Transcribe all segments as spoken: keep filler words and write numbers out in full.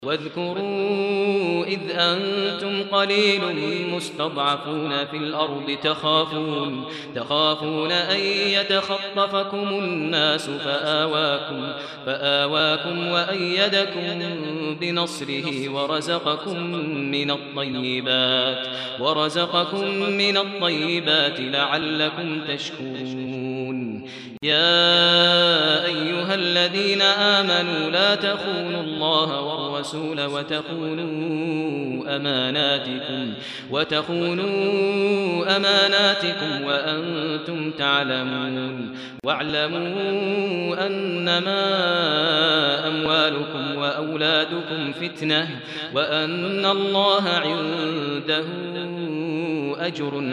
واذكروا إذ أنتم قليل مستضعفون في الأرض تخافون, تخافون أن يتخطفكم الناس فآواكم, فآواكم وأيدكم بنصره ورزقكم من الطيبات, ورزقكم من الطيبات لعلكم تشكرون. يا أيها الذين آمنوا لا تخونوا الله والرسول وتخونوا أماناتكم, وتخونوا أماناتكم وأنتم تعلمون. واعلموا أنما أموالكم وأولادكم فتنة وأن الله عنده أجر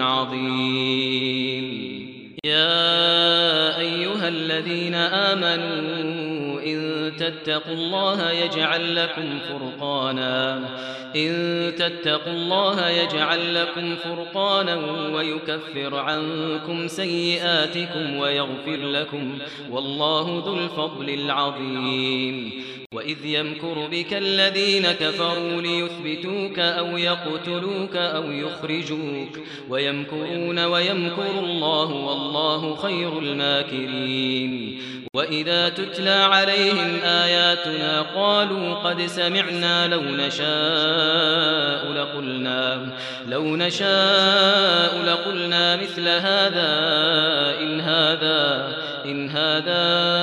عظيم. يا أيها الذين آمنوا إن تتقوا الله يجعل لكم فرقانا إن تتقوا الله يجعل لكم فرقانا ويكفر عنكم سيئاتكم ويغفر لكم, والله ذو الفضل العظيم. وإذ يمكر بك الذين كفروا ليثبتوك أو يقتلوك أو يخرجوك ويمكرون ويمكر الله والله خير الماكرين. وإذا تتلى عليهم آياتنا قالوا قد سمعنا لو نشاء لقلنا, لو نشاء لقلنا مثل هذا إن هذا, إن هذا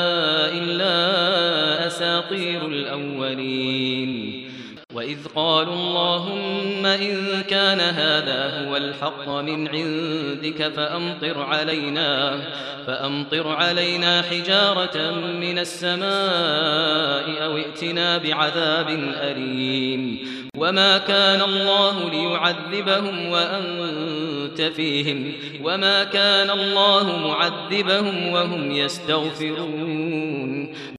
إلا أساطير الأولين. وإذ قالوا اللهم إن كان هذا هو الحق من عندك فأمطر علينا, فأمطر علينا حجارة من السماء أو ائتنا بعذاب أليم. وما كان الله ليعذبهم وأنت فيهم, وما كان الله معذبهم وهم يستغفرون.